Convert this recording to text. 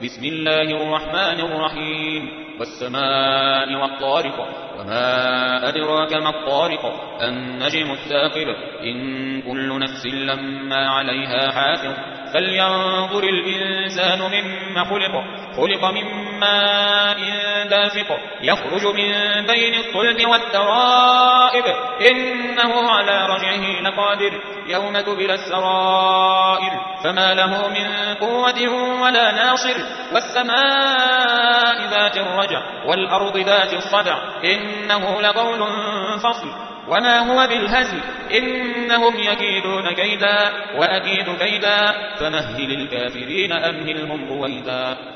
بسم الله الرحمن الرحيم والسماء والطارق وما أدراك ما الطارق النجم الثاقب إن كل نفس لما عليها حافظ فلينظر الإنسان مما خلق من ماء دافق يخرج من بين الصلب والترائب إنه على رجعه لقادر يوم تبلى السرائر فما له من قوة ولا ناصر والسماء ذات الرجع والأرض ذات الصدع إنه لقول فصل وما هو بالهزل إنهم يكيدون كيدا وأكيد كيدا فمهل الكافرين أمهلهم رويدا.